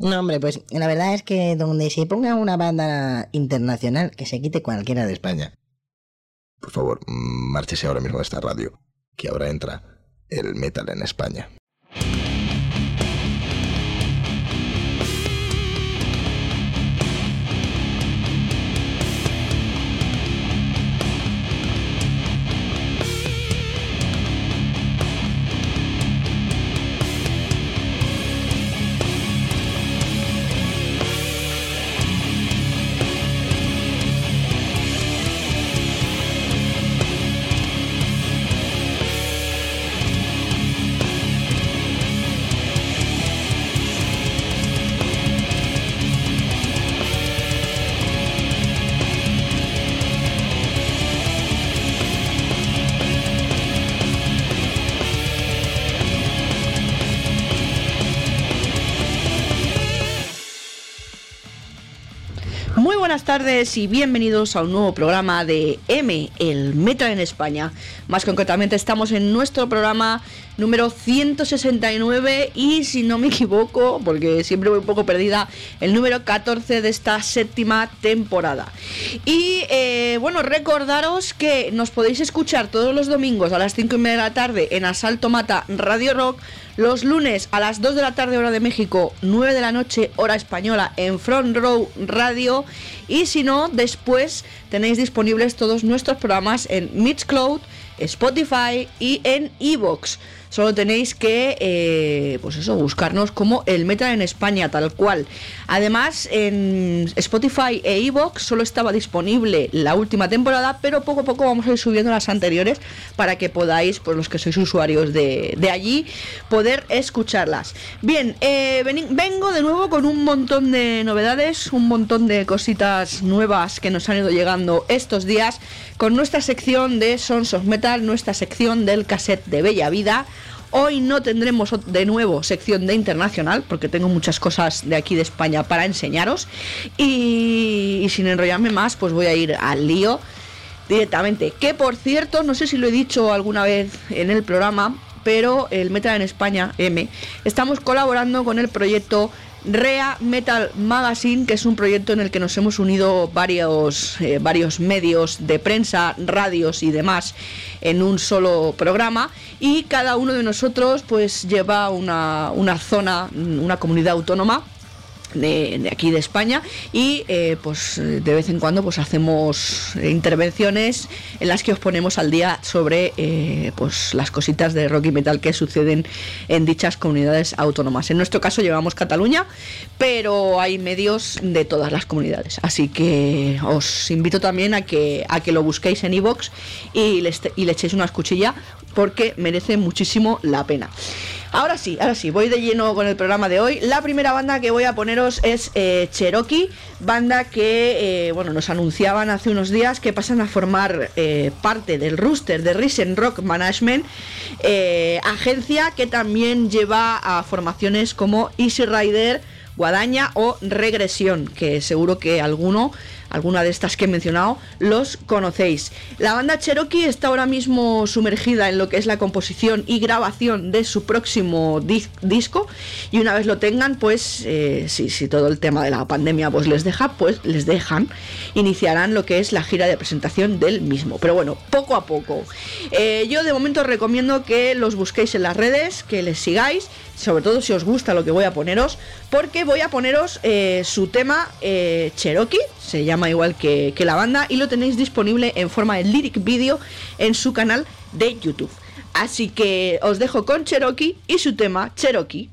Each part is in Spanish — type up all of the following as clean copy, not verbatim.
No, hombre, pues la verdad es que donde se ponga una banda internacional, que se quite cualquiera de España. Por favor, márchese ahora mismo de esta radio, que ahora entra el metal en España. Muy buenas tardes y bienvenidos a un nuevo programa de M, el Metal en España. Más concretamente estamos en nuestro programa número 169 y, si no me equivoco, porque siempre voy un poco perdida, el número 14 de esta séptima temporada. Y bueno, recordaros que nos podéis escuchar todos los domingos a las 5:30 de la tarde en Asalto Mata Radio Rock, los lunes a las 2 de la tarde hora de México, 9 de la noche hora española en Front Row Radio, y si no, después tenéis disponibles todos nuestros programas en Mixcloud, Spotify y en iVoox. Solo tenéis que, pues eso, buscarnos como el Metal en España, tal cual. Además, en Spotify e iVoox solo estaba disponible la última temporada, pero poco a poco vamos a ir subiendo las anteriores para que podáis, pues los que sois usuarios de allí, poder escucharlas. Bien, vengo de nuevo con un montón de novedades, un montón de cositas nuevas que nos han ido llegando estos días, con nuestra sección de Sons of Metal, nuestra sección del cassette de Bella Vida. Hoy no tendremos de nuevo sección de internacional, porque tengo muchas cosas de aquí de España para enseñaros. Y sin enrollarme más, pues voy a ir al lío directamente. Que por cierto, no sé si lo he dicho alguna vez en el programa, pero el Metal en España, M, estamos colaborando con el proyecto Rea Metal Magazine, que es un proyecto en el que nos hemos unido varios medios de prensa, radios y demás en un solo programa, y cada uno de nosotros pues lleva una zona, una comunidad autónoma de aquí de España, y pues de vez en cuando pues hacemos intervenciones en las que os ponemos al día sobre pues las cositas de rock y metal que suceden en dichas comunidades autónomas. En nuestro caso llevamos Cataluña, pero hay medios de todas las comunidades, así que os invito también a que lo busquéis en iVoox y le echéis una escuchilla, porque merece muchísimo la pena. Ahora sí, voy de lleno con el programa de hoy. La primera banda que voy a poneros es Cherokee, banda que bueno, nos anunciaban hace unos días que pasan a formar parte del roster de Risen Rock Management, agencia que también lleva a formaciones como Easy Rider, Guadaña o Regresión, que seguro que alguna de estas que he mencionado los conocéis. La banda Cherokee está ahora mismo sumergida en lo que es la composición y grabación de su próximo disco, y una vez lo tengan, pues si todo el tema de la pandemia pues les dejan, iniciarán lo que es la gira de presentación del mismo, pero bueno, poco a poco. Yo de momento os recomiendo que los busquéis en las redes, que les sigáis, sobre todo si os gusta lo que voy a poneros, porque voy a poneros su tema Cherokee, se llama igual que la banda, y lo tenéis disponible en forma de lyric video en su canal de YouTube. Así que os dejo con Cherokee y su tema Cherokee.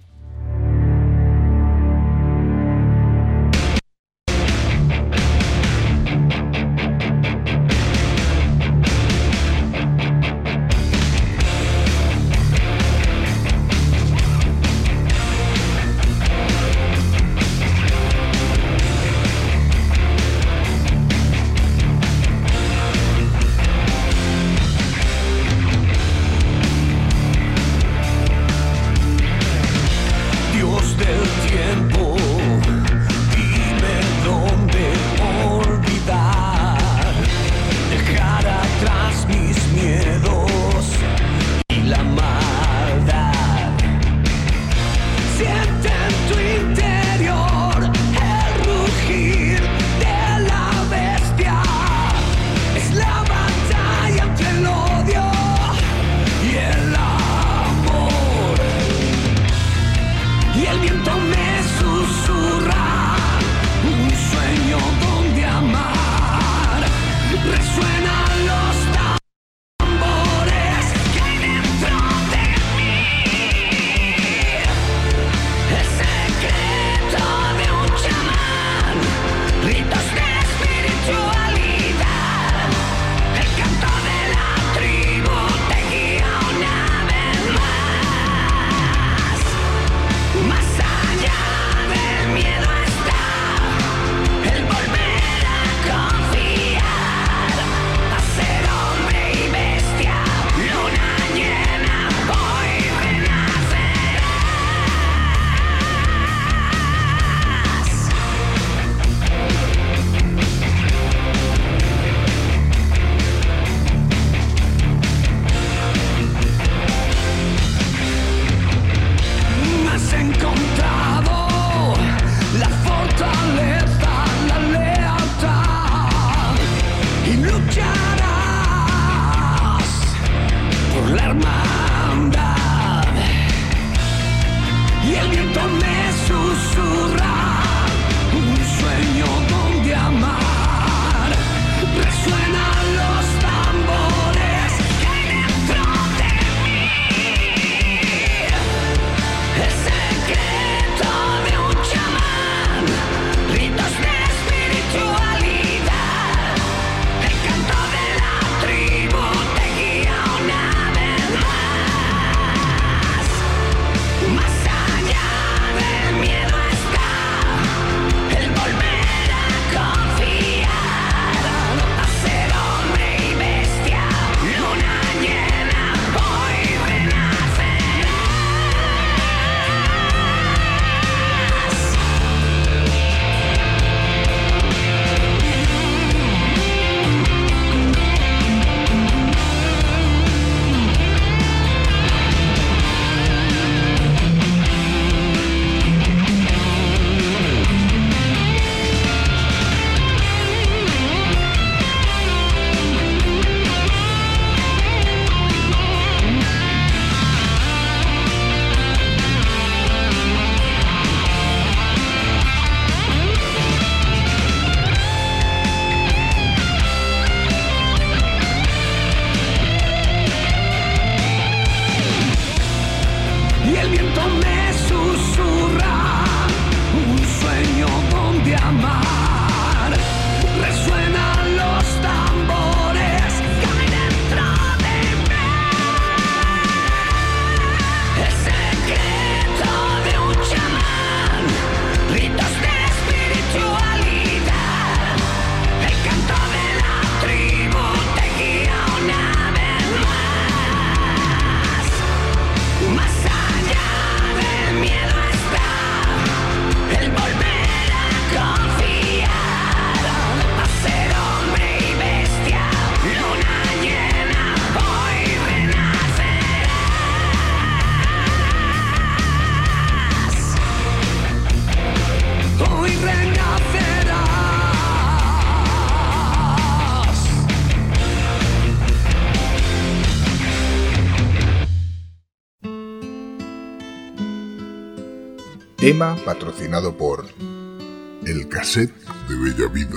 Tema patrocinado por El Cassette de Bella Vida.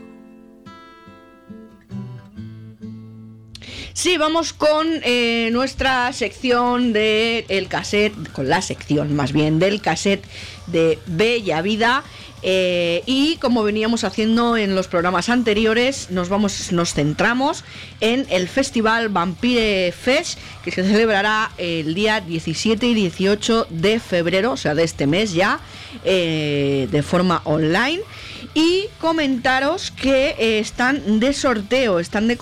Sí, vamos con nuestra sección de el cassette, con la sección más bien del cassette de Bella Vida. Y como veníamos haciendo en los programas anteriores, nos centramos en el festival Vampire Fest, que se celebrará el día 17 y 18 de febrero, o sea, de este mes ya, de forma online. Y comentaros que están de sorteo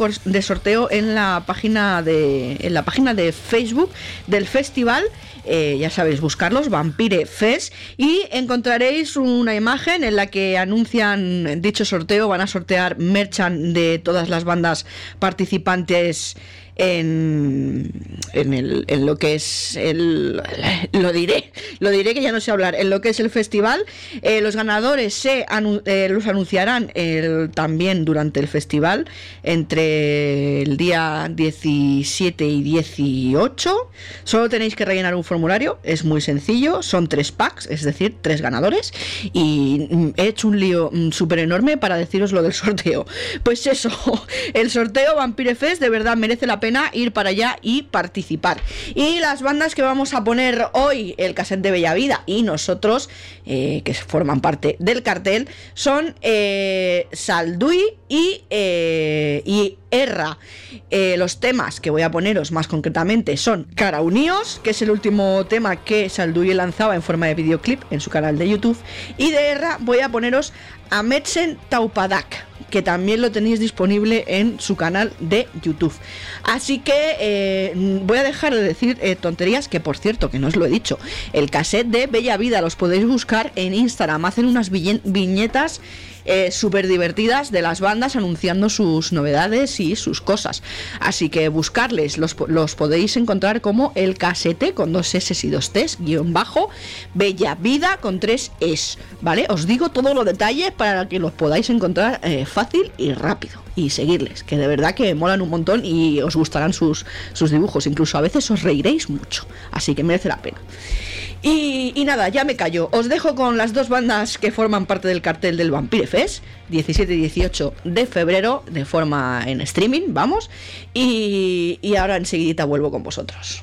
en la página de Facebook del festival. Ya sabéis, buscarlos, Vampire Fest, y encontraréis una imagen en la que anuncian dicho sorteo. Van a sortear merchan de todas las bandas participantes en lo que es lo diré que ya no sé hablar, en lo que es el festival. Los ganadores los anunciarán también durante el festival, entre el día 17 y 18. Solo tenéis que rellenar un formulario, es muy sencillo, son 3 packs, es decir, 3 ganadores, y he hecho un lío súper enorme para deciros lo del sorteo. Pues eso, el sorteo Vampire Fest de verdad merece la pena ir para allá y participar. Y las bandas que vamos a poner hoy, el cassette de Bella Vida y nosotros, que forman parte del cartel, son Saldui y Erra. Los temas que voy a poneros más concretamente son Cara Uníos, que es el último tema que Saldui lanzaba en forma de videoclip en su canal de YouTube, y de Erra voy a poneros Ametsen Taupadak, que también lo tenéis disponible en su canal de YouTube. Así que voy a dejar de decir tonterías, que por cierto, que no os lo he dicho, el cassette de Bella Vida los podéis buscar en Instagram. Hacen unas viñetas súper divertidas de las bandas anunciando sus novedades y sus cosas. Así que buscarles, los podéis encontrar como el casete con 2 S y 2 T's _ Bella Vida con 3 Es, ¿vale? Os digo todos los detalles para que los podáis encontrar fácil y rápido, y seguirles, que de verdad que molan un montón y os gustarán sus dibujos, incluso a veces os reiréis mucho, así que merece la pena. Y nada, ya me callo. Os dejo con las 2 bandas que forman parte del cartel del Vampire Fest, 17 y 18 de febrero, de forma en streaming, vamos. Y ahora enseguidita vuelvo con vosotros.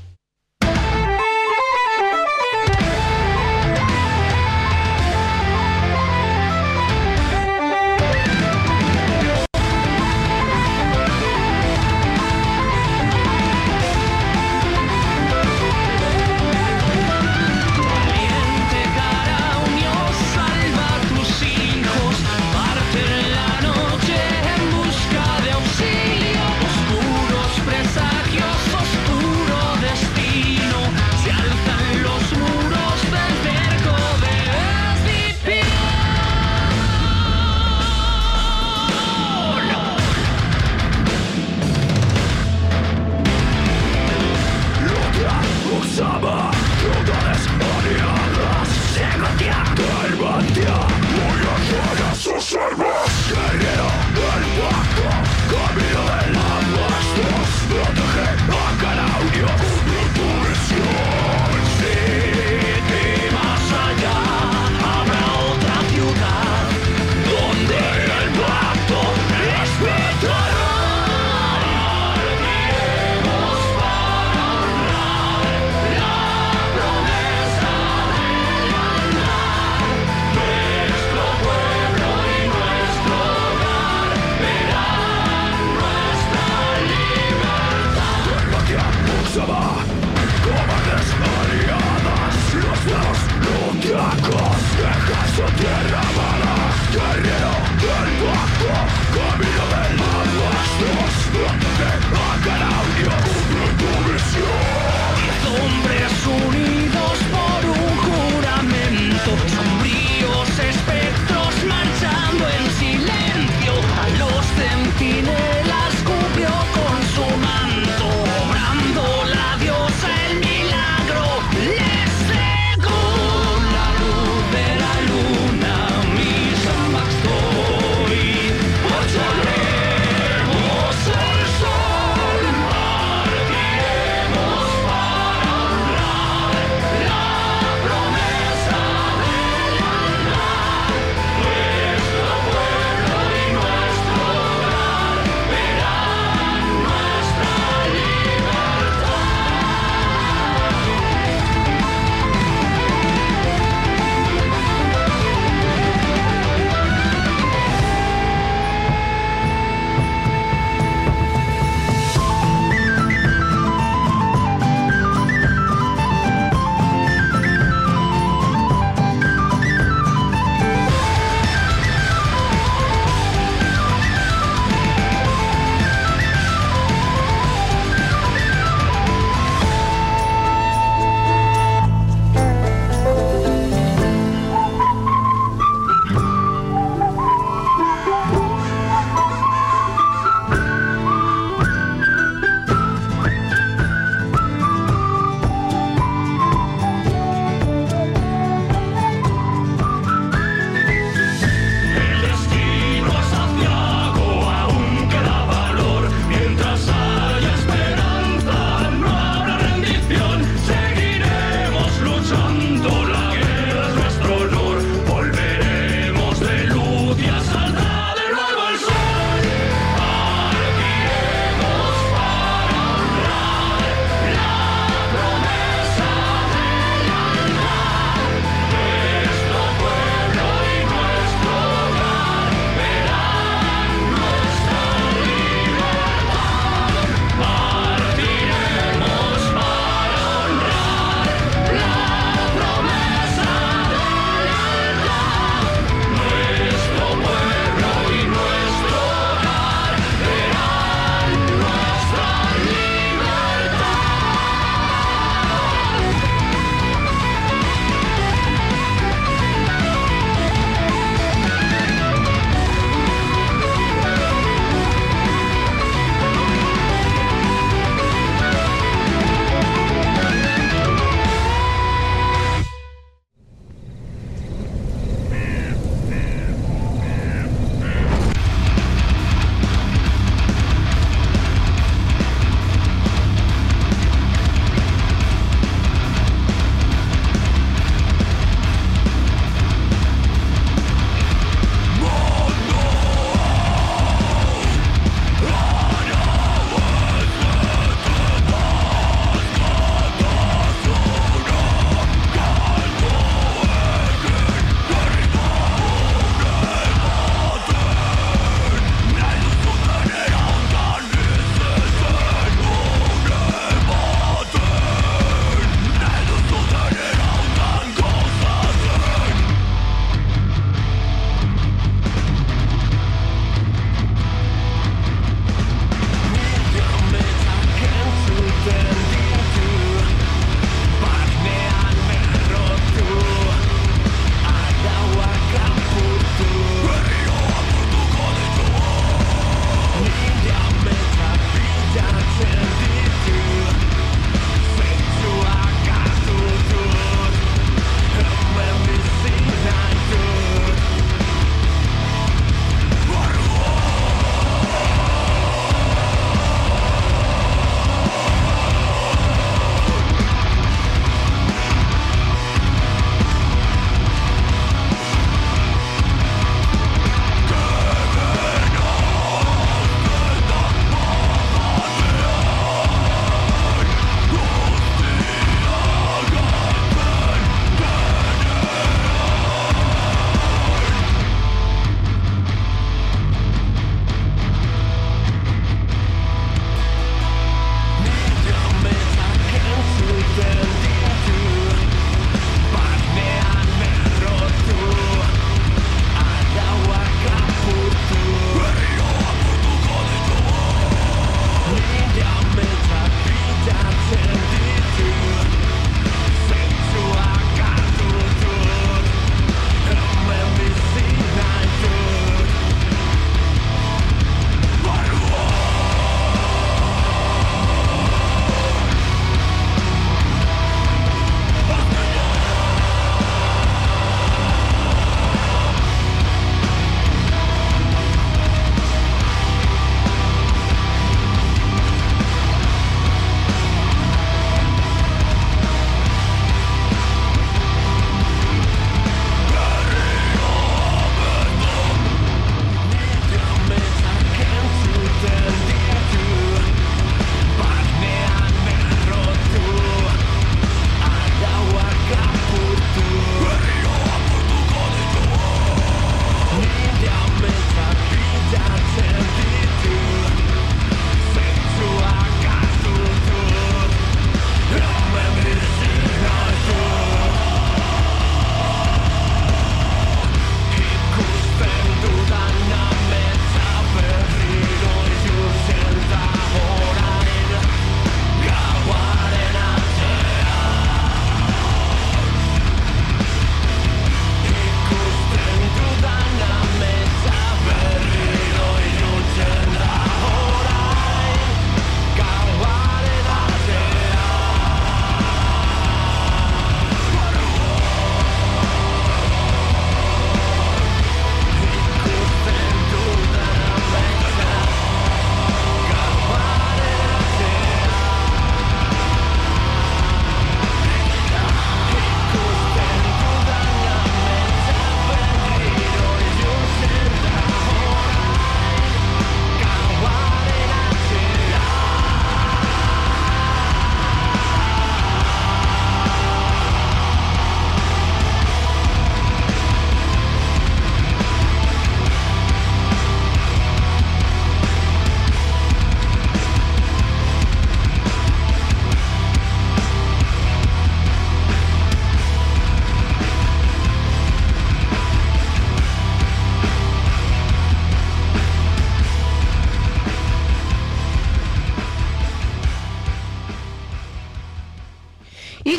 Oscuros presagios, oscuro destino.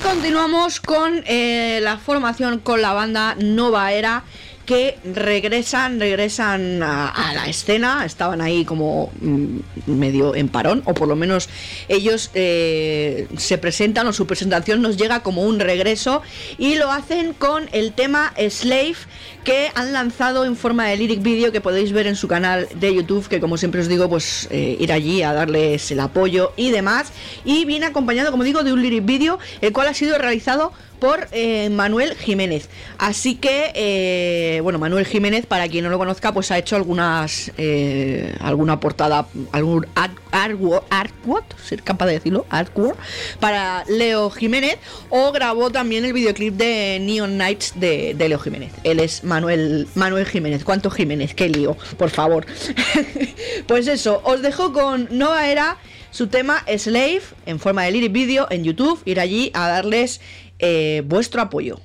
continuamos con la formación, con la banda Nova Era, que regresan a la escena. Estaban ahí como medio en parón, o por lo menos ellos se presentan, o su presentación nos llega como un regreso, y lo hacen con el tema Slave, que han lanzado en forma de lyric video, que podéis ver en su canal de YouTube, que como siempre os digo, pues ir allí a darles el apoyo y demás. Y viene acompañado, como digo, de un lyric video, el cual ha sido realizado por Manuel Jiménez. Así que, bueno, Manuel Jiménez, para quien no lo conozca, pues ha hecho alguna portada, algún artwork, ser capaz de decirlo, artwork, para Leo Jiménez, o grabó también el videoclip de Neon Nights de Leo Jiménez. Él es Manuel Jiménez. ¿Cuánto Jiménez? Qué lío, por favor. Pues eso, os dejo con Nova Era, su tema Slave, en forma de lyric video en YouTube. Ir allí a darles vuestro apoyo.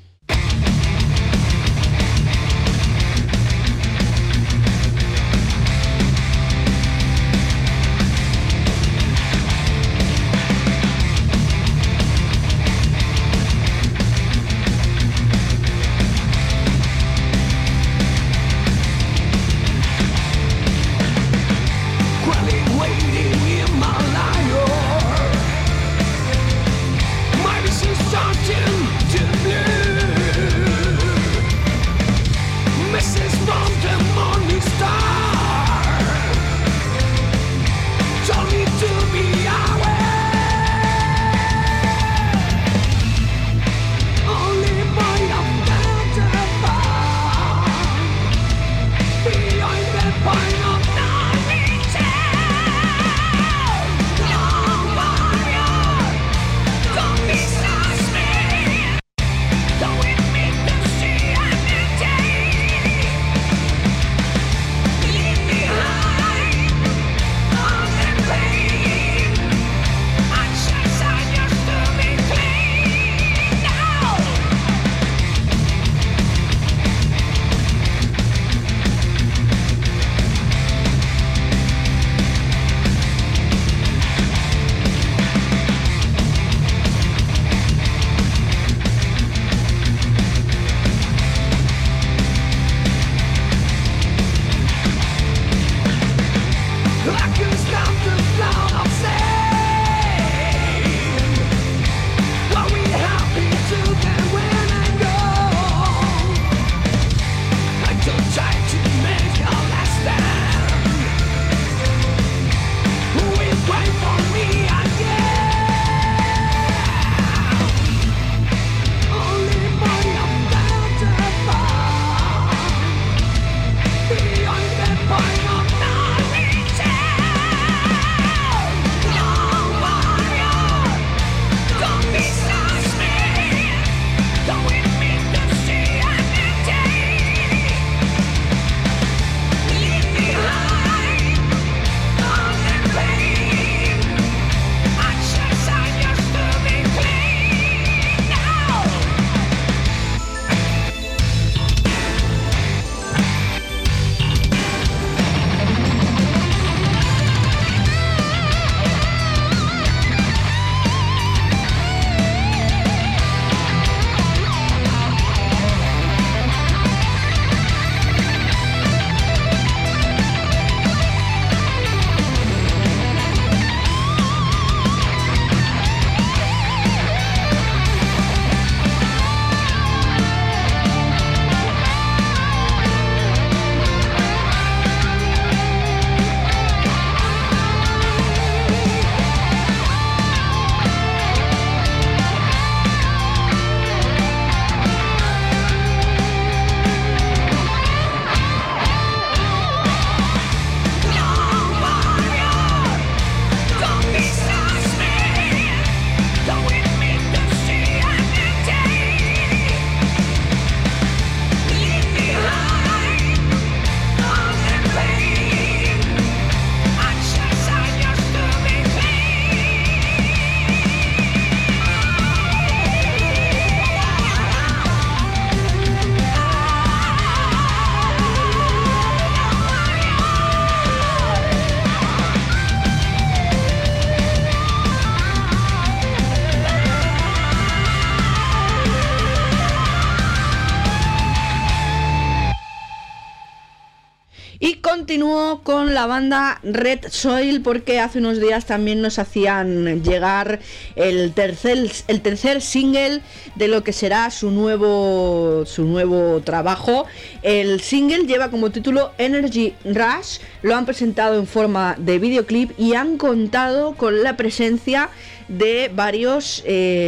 Y continúo con la banda Red Soil, porque hace unos días también nos hacían llegar el tercer single de lo que será su nuevo trabajo. El single lleva como título Energy Rush, lo han presentado en forma de videoclip y han contado con la presencia de varios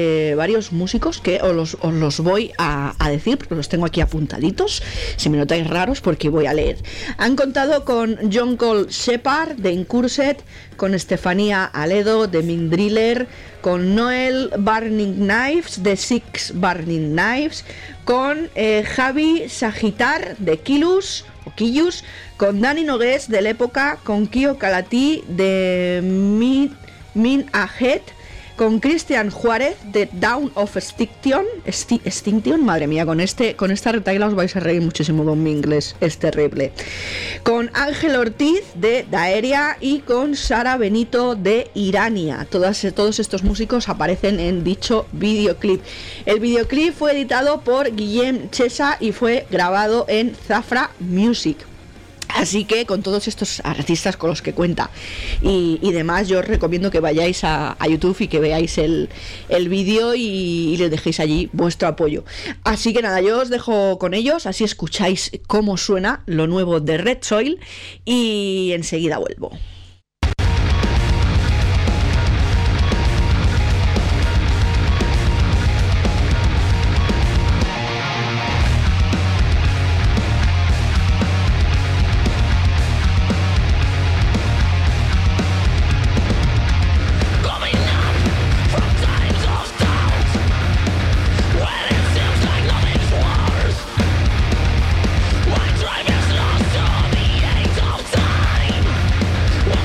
músicos que os los voy a decir, porque los tengo aquí apuntaditos, si me notáis raros porque voy a leer. Han contado con John Cole Shepard de Incursed, con Estefanía Aledo de Mint Driller, con Noel Burning Knives de Six Burning Knives, con Javi Sagitar de Killus, con Dani Nogués de La Época, con Kio Calati de Min Ahead, con Cristian Juárez de Down of Extinction, madre mía, con esta retaila os vais a reír muchísimo con mi inglés, es terrible. Con Ángel Ortiz de Daeria y con Sara Benito de Irania. Todos estos músicos aparecen en dicho videoclip. El videoclip fue editado por Guillem Chesa y fue grabado en Zafra Music. Así que con todos estos artistas con los que cuenta y demás, yo os recomiendo que vayáis a YouTube y que veáis el vídeo y les dejéis allí vuestro apoyo. Así que nada, yo os dejo con ellos, así escucháis cómo suena lo nuevo de Red Soil y enseguida vuelvo. Driving lost on the 8th of time.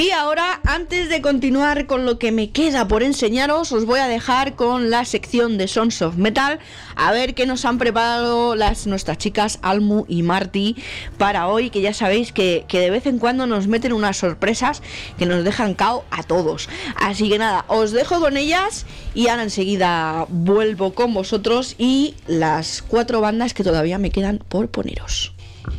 Y ahora, antes de continuar con lo que me queda por enseñaros, os voy a dejar con la sección de Sons of Metal, a ver qué nos han preparado nuestras chicas Almu y Marti para hoy, que ya sabéis que de vez en cuando nos meten unas sorpresas que nos dejan cao a todos. Así que nada, os dejo con ellas y ahora enseguida vuelvo con vosotros y las 4 bandas que todavía me quedan por poneros.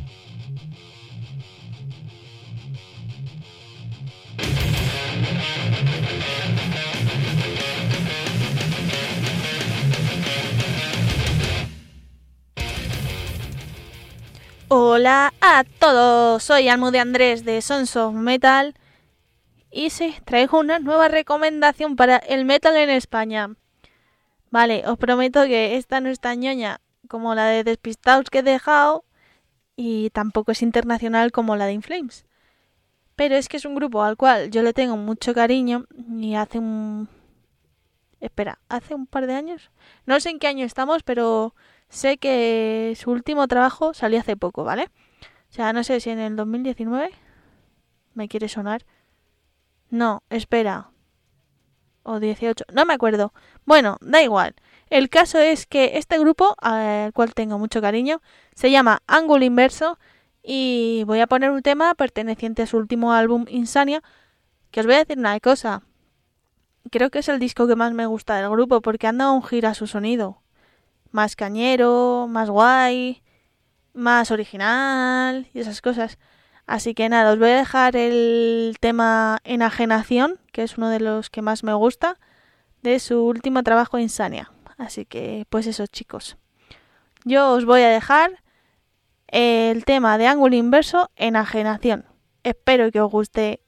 Hola a todos, soy Almu de Andrés de Sons of Metal y sí, traigo una nueva recomendación para el metal en España. Vale, os prometo que esta no es tan ñoña como la de Despistaos que he dejado y tampoco es internacional como la de In Flames. Pero es que es un grupo al cual yo le tengo mucho cariño y hace un par de años, no sé en qué año estamos, pero sé que su último trabajo salió hace poco, ¿vale? O sea, no sé si en el 2019 me quiere sonar. No, espera. O 18, no me acuerdo. Bueno, da igual. El caso es que este grupo, al cual tengo mucho cariño, se llama Ángulo Inverso y voy a poner un tema perteneciente a su último álbum Insania, que os voy a decir una cosa. Creo que es el disco que más me gusta del grupo porque han dado un giro a su sonido. Más cañero, más guay, más original y esas cosas. Así que nada, os voy a dejar el tema Enajenación, que es uno de los que más me gusta, de su último trabajo Insania. Así que pues eso, chicos. Yo os voy a dejar el tema de Ángulo Inverso, Enajenación. Espero que os guste.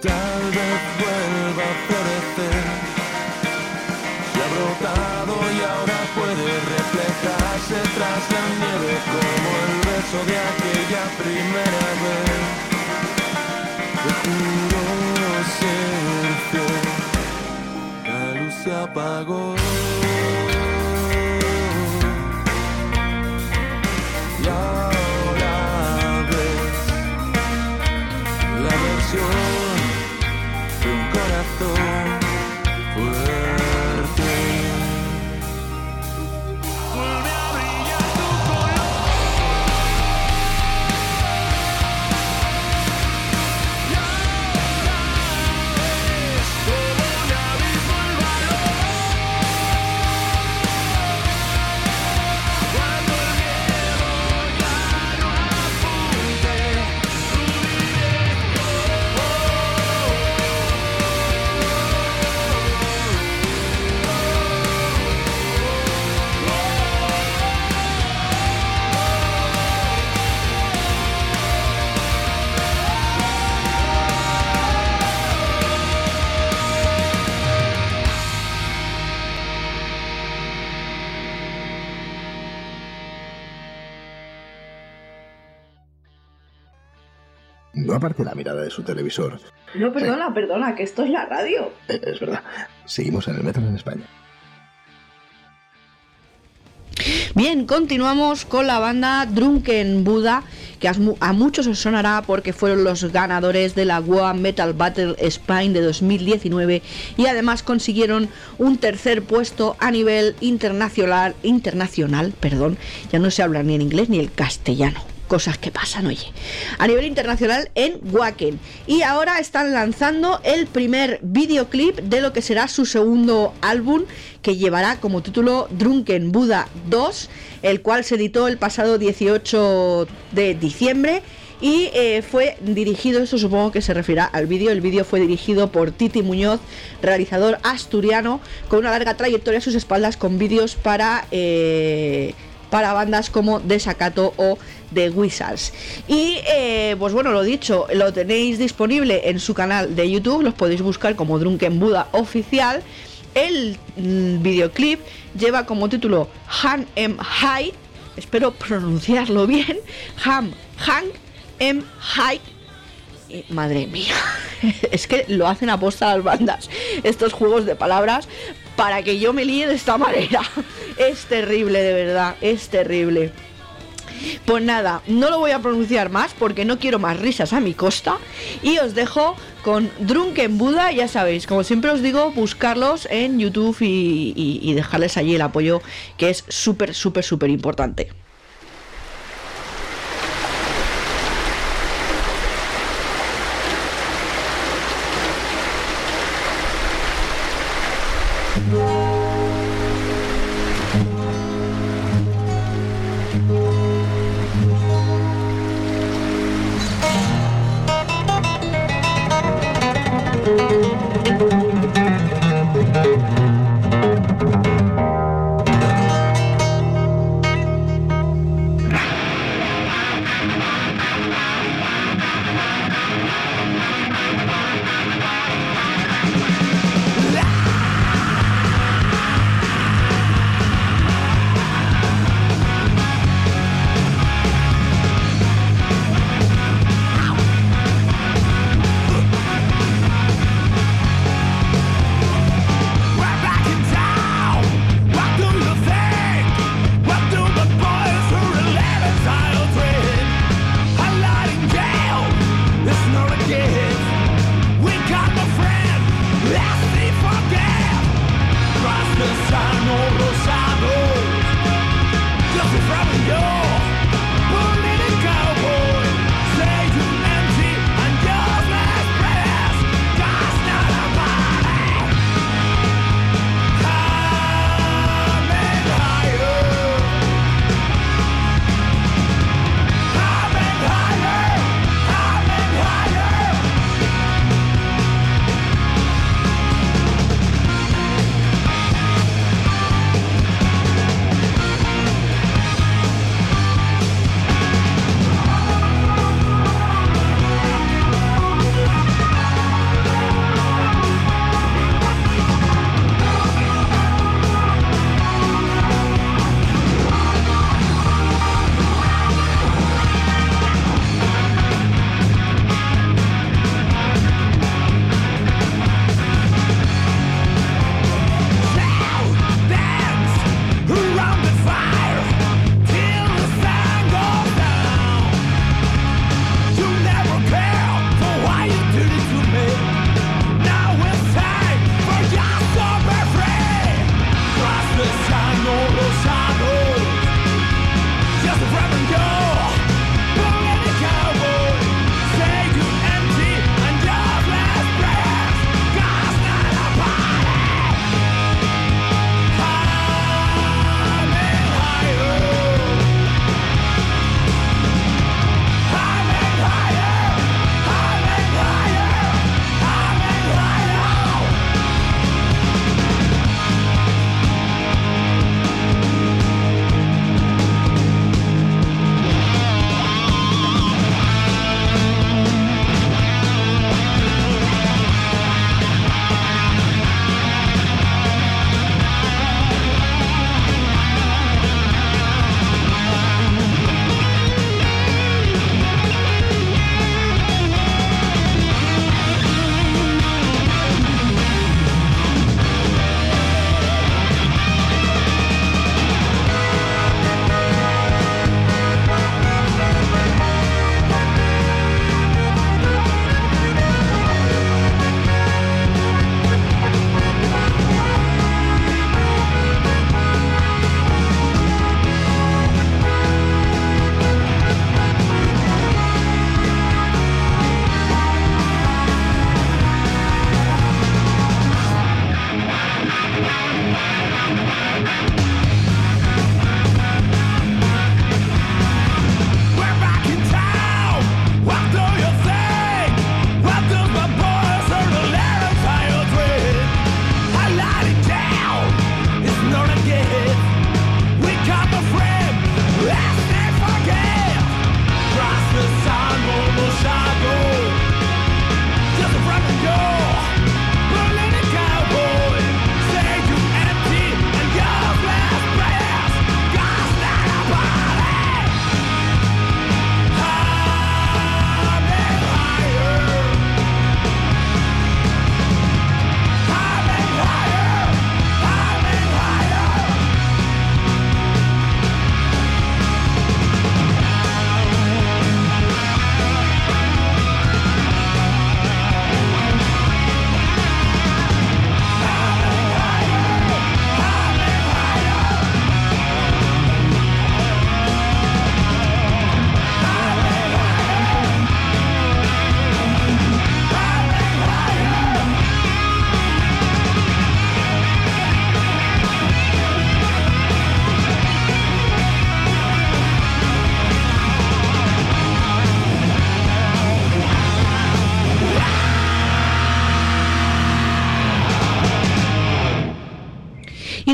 tal vez vuelva a florecer. Se ha brotado y ahora puede reflejarse tras la nieve como el beso de aquella primera vez. Te juro ser fiel. La luz se apagó. Y ahora ves la versión de un corazón fuerte. Vuelve a brillar tu color. Y ahora ves como un abismo el valor. Cuando el miedo ya no apunte tu No aparte la mirada de su televisor. No, perdona, que esto es la radio. Es verdad. Seguimos en el metro en España. Bien, continuamos con la banda Drunken Buddha, que a muchos os sonará porque fueron los ganadores de la World Metal Battle Spain de 2019 y además consiguieron un tercer puesto a nivel internacional, ya no se habla ni en inglés ni el castellano. Cosas que pasan, oye, a nivel internacional en Wacken, y ahora están lanzando el primer videoclip de lo que será su segundo álbum, que llevará como título Drunken Buddha 2, el cual se editó el pasado 18 de diciembre y fue dirigido, esto supongo que se refiere al vídeo. El vídeo fue dirigido por Titi Muñoz, realizador asturiano con una larga trayectoria a sus espaldas con vídeos para bandas como Desacato o The Wizards. Y pues bueno, lo dicho, lo tenéis disponible en su canal de YouTube, los podéis buscar como Drunken Buddha Oficial. El videoclip lleva como título Hang Em High, espero pronunciarlo bien, Hang Em High. Madre mía, es que lo hacen aposta las bandas, estos juegos de palabras, para que yo me líe de esta manera. Es terrible, de verdad, es terrible. Pues nada, no lo voy a pronunciar más porque no quiero más risas a mi costa. Y os dejo con Drunken Buddha, ya sabéis, como siempre os digo, buscarlos en YouTube y dejarles allí el apoyo, que es súper importante.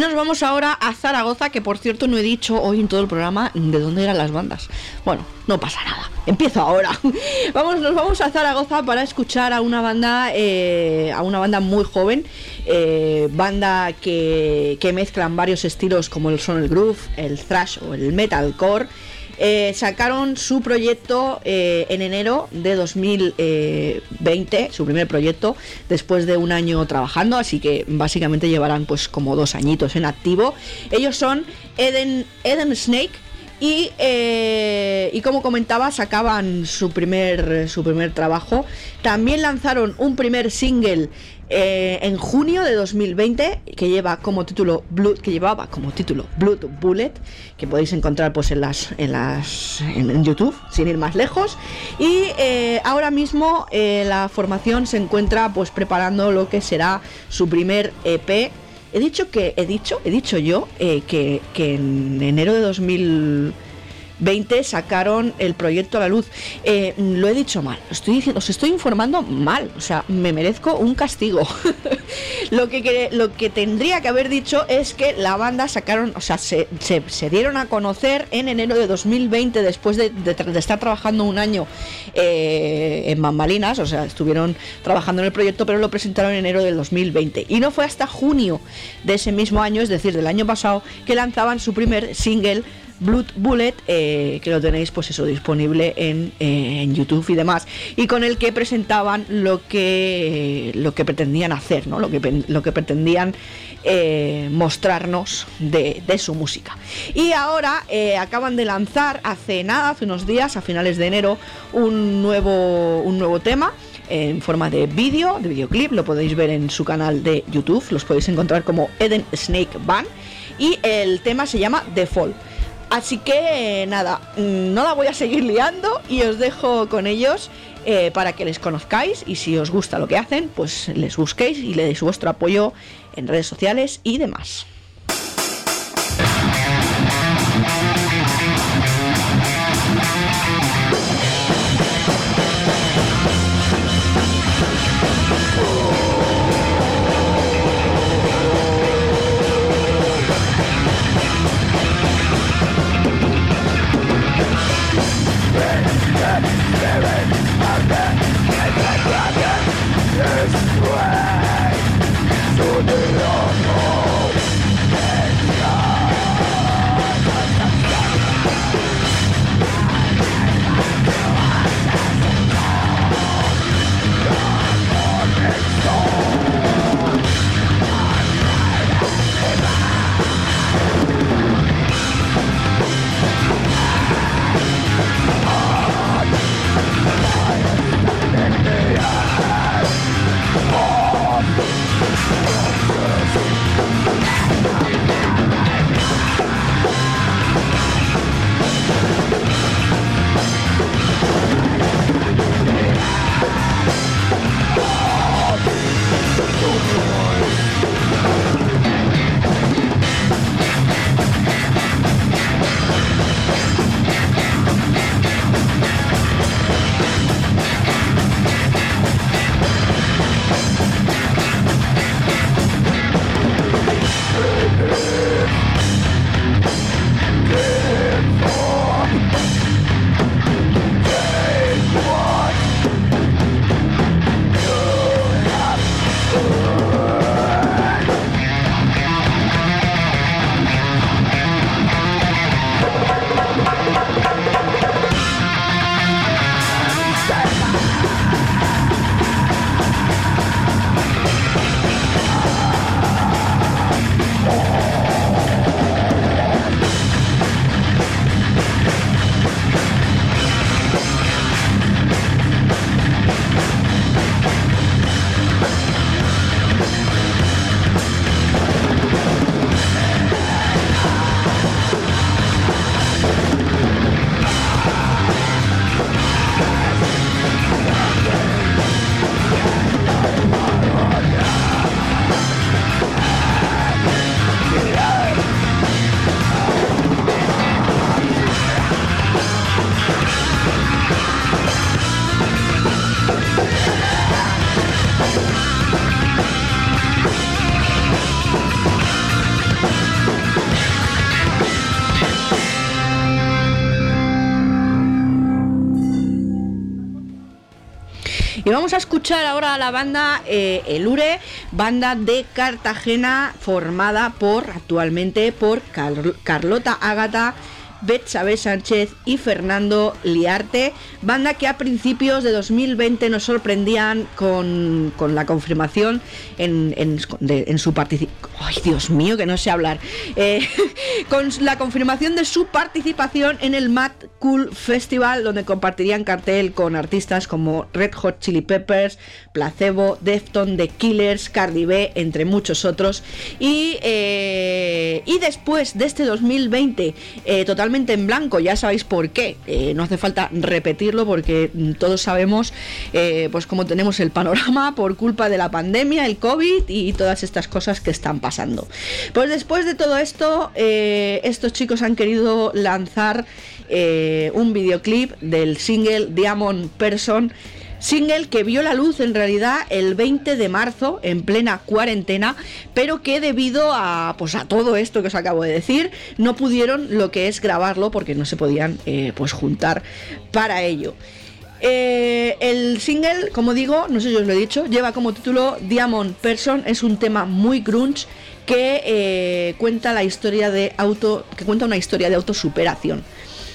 nos vamos ahora a Zaragoza, que por cierto no he dicho hoy en todo el programa de dónde eran las bandas. Bueno, no pasa nada, empiezo ahora. Nos vamos a Zaragoza para escuchar a una banda muy joven, banda que mezclan varios estilos como son el groove, el thrash o el metalcore. Sacaron su proyecto en enero de 2020, su primer proyecto, después de un año trabajando, así que básicamente llevarán pues como 2 añitos en activo. Ellos son Eden Snake y como comentaba, sacaban su primer trabajo. También lanzaron un primer single en junio de 2020 que llevaba como título Blood Bullet, que podéis encontrar pues en YouTube sin ir más lejos. Y ahora mismo la formación se encuentra pues preparando lo que será su primer EP. He dicho que en enero de 2020 sacaron el proyecto a la luz. Lo he dicho mal, os estoy informando mal, o sea, me merezco un castigo. Lo que tendría que haber dicho es que la banda sacaron, o sea, se dieron a conocer en enero de 2020, después de estar trabajando un año en bambalinas, o sea, estuvieron trabajando en el proyecto, pero lo presentaron en enero del 2020. Y no fue hasta junio de ese mismo año, es decir, del año pasado, que lanzaban su primer single, Blood Bullet, que lo tenéis pues eso disponible en YouTube y demás, y con el que presentaban lo que pretendían hacer, ¿no? Lo que pretendían mostrarnos de su música. Y ahora acaban de lanzar hace unos días, a finales de enero, un nuevo tema en forma de videoclip. Lo podéis ver en su canal de YouTube, los podéis encontrar como Eden Snake Band, y el tema se llama The Fall. Así que nada, no la voy a seguir liando y os dejo con ellos para que les conozcáis, y si os gusta lo que hacen, pues les busquéis y le deis vuestro apoyo en redes sociales y demás. Is way to the unknown. vamos a escuchar ahora a la banda Elure, banda de Cartagena formada actualmente por Carlota Ágata, Betsabe Sánchez y Fernando Liarte, banda que a principios de 2020 nos sorprendían con la confirmación en su participación. ¡Ay, Dios mío, que no sé hablar! Con la confirmación de su participación en el Mad Cool Festival, donde compartirían cartel con artistas como Red Hot Chili Peppers, Placebo, Deftones, The Killers, Cardi B, entre muchos otros. Y después de este 2020 totalmente en blanco, ya sabéis por qué, no hace falta repetirlo porque todos sabemos pues cómo tenemos el panorama por culpa de la pandemia, el COVID y todas estas cosas que están pasando. Pues después de todo esto, estos chicos han querido lanzar un videoclip del single Diamond Person, single que vio la luz en realidad el 20 de marzo en plena cuarentena, pero que debido a todo esto que os acabo de decir, no pudieron lo que es grabarlo porque no se podían juntar para ello. El single, como digo, no sé si os lo he dicho, lleva como título Diamond Person. Es un tema muy grunge que cuenta una historia de autosuperación.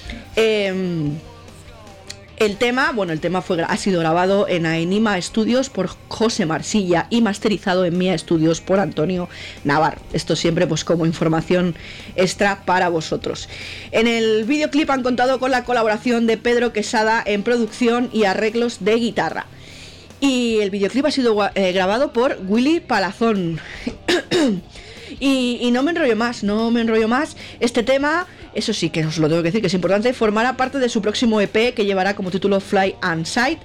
El tema ha sido grabado en Aenima Studios por José Marsilla y masterizado en Mía Studios por Antonio Navarro. Esto siempre como información extra para vosotros. En el videoclip han contado con la colaboración de Pedro Quesada en producción y arreglos de guitarra. Y el videoclip ha sido grabado por Willy Palazón. Y no me enrollo más. Este tema, eso sí que os lo tengo que decir que es importante, formará parte de su próximo EP que llevará como título Fly and Sight,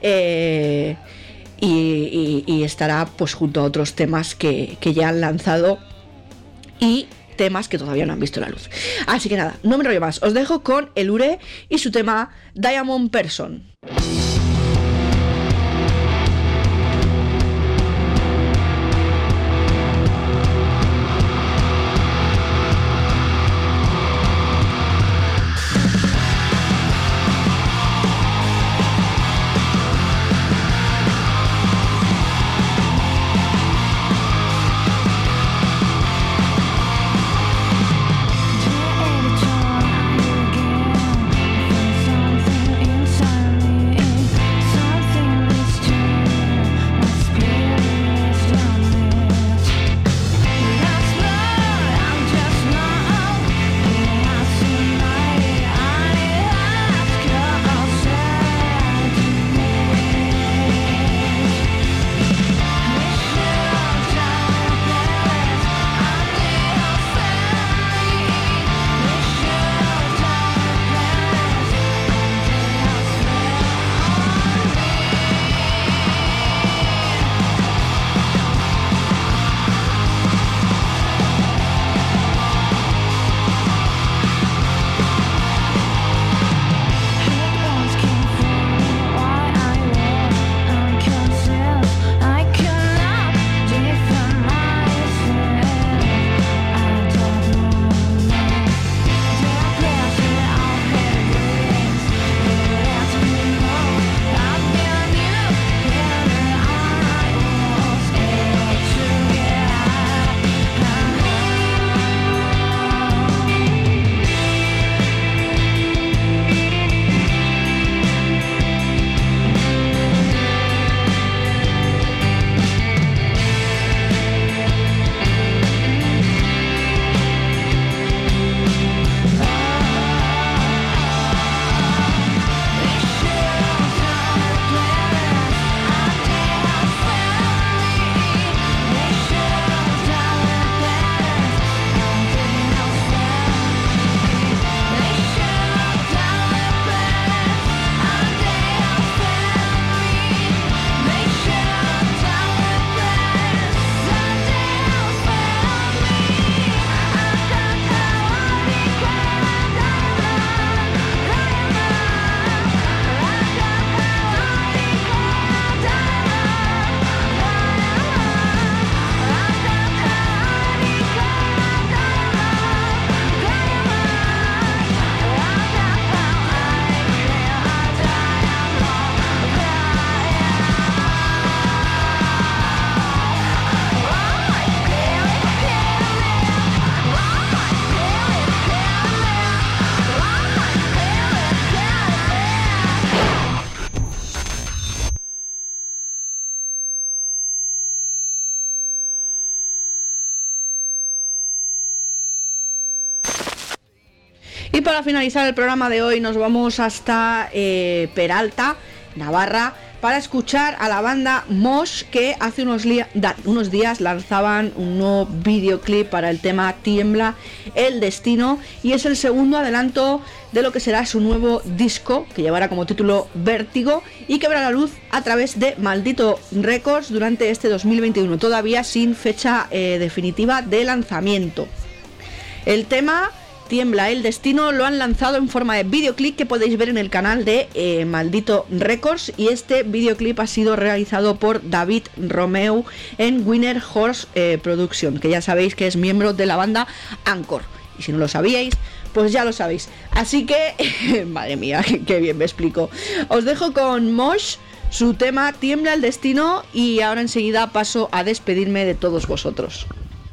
y estará junto a otros temas que ya han lanzado y temas que todavía no han visto la luz. Así que nada, no me enrollo más, os dejo con Elure y su tema Diamond Person. Something inside me Y para finalizar el programa de hoy nos vamos hasta Peralta, Navarra, para escuchar a la banda Mosh, que hace unos días lanzaban un nuevo videoclip para el tema Tiembla el Destino, y es el segundo adelanto de lo que será su nuevo disco, que llevará como título Vértigo, y que verá la luz a través de Maldito Records durante este 2021, todavía sin fecha definitiva de lanzamiento. El tema Tiembla el Destino lo han lanzado en forma de videoclip que podéis ver en el canal de Maldito Records, y este videoclip ha sido realizado por David Romeu en Winner Horse Production, que ya sabéis que es miembro de la banda Anchor, y si no lo sabíais, pues ya lo sabéis. Así que, madre mía, qué bien me explico. Os dejo con Mosh, su tema Tiembla el Destino, y ahora enseguida paso a despedirme de todos vosotros.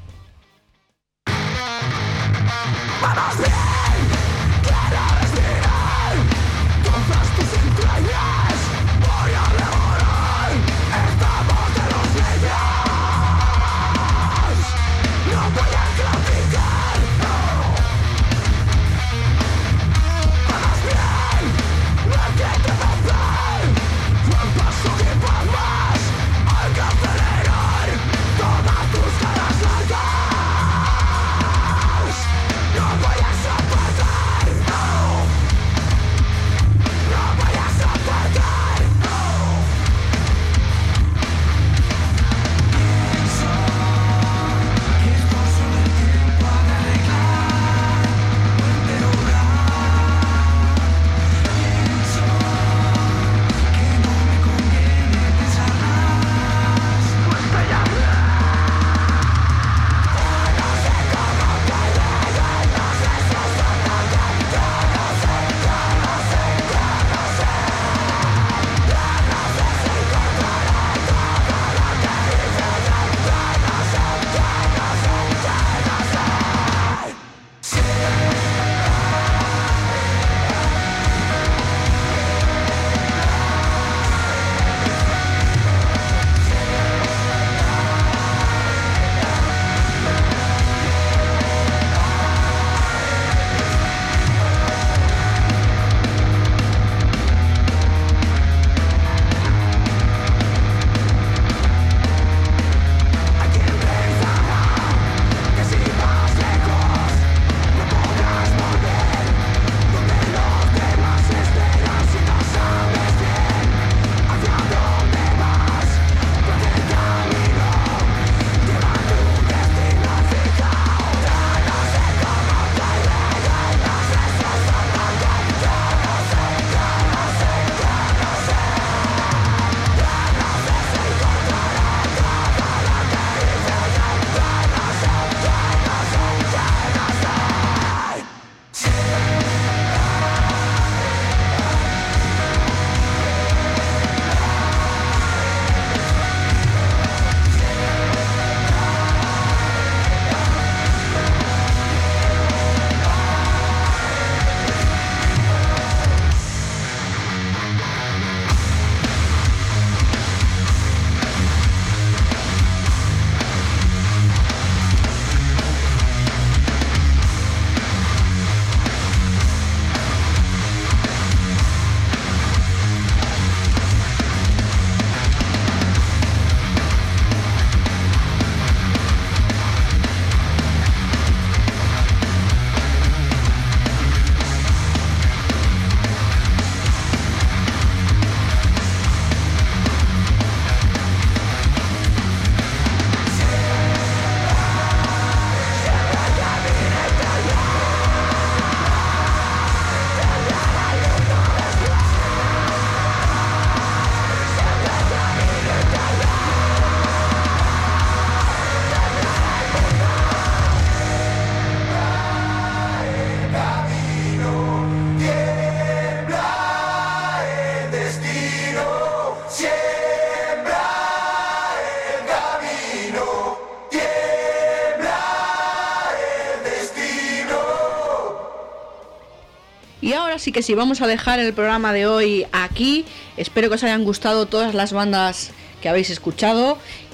Y ahora sí que sí, vamos a dejar el programa de hoy aquí. Espero que os hayan gustado todas las bandas que habéis escuchado.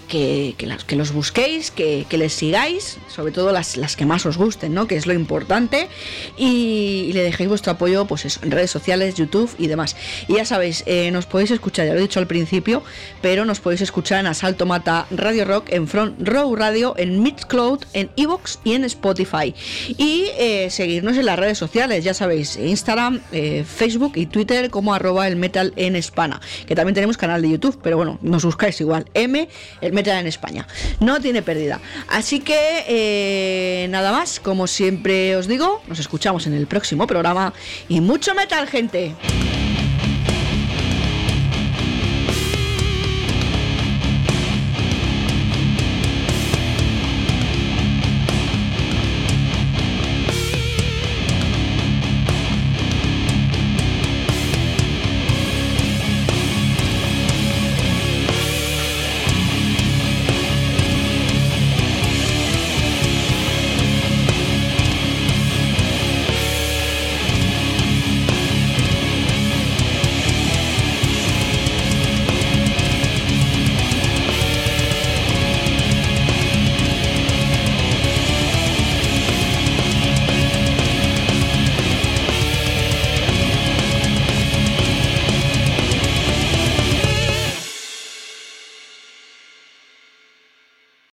que los busquéis, que les sigáis, sobre todo las que más os gusten, ¿no? Que es lo importante, y le dejéis vuestro apoyo, pues eso, en redes sociales, YouTube y demás. Y ya sabéis, nos podéis escuchar, ya lo he dicho al principio, pero nos podéis escuchar en Asalto Mata Radio Rock, en Front Row Radio, en Mixcloud, en Evox y en Spotify. Y seguirnos en las redes sociales, ya sabéis, Instagram, Facebook y Twitter como @elmetal en España, que también tenemos canal de YouTube, pero bueno, nos buscáis igual, el Metal en España, no tiene pérdida. Así que nada más, como siempre os digo, nos escuchamos en el próximo programa y mucho metal, gente.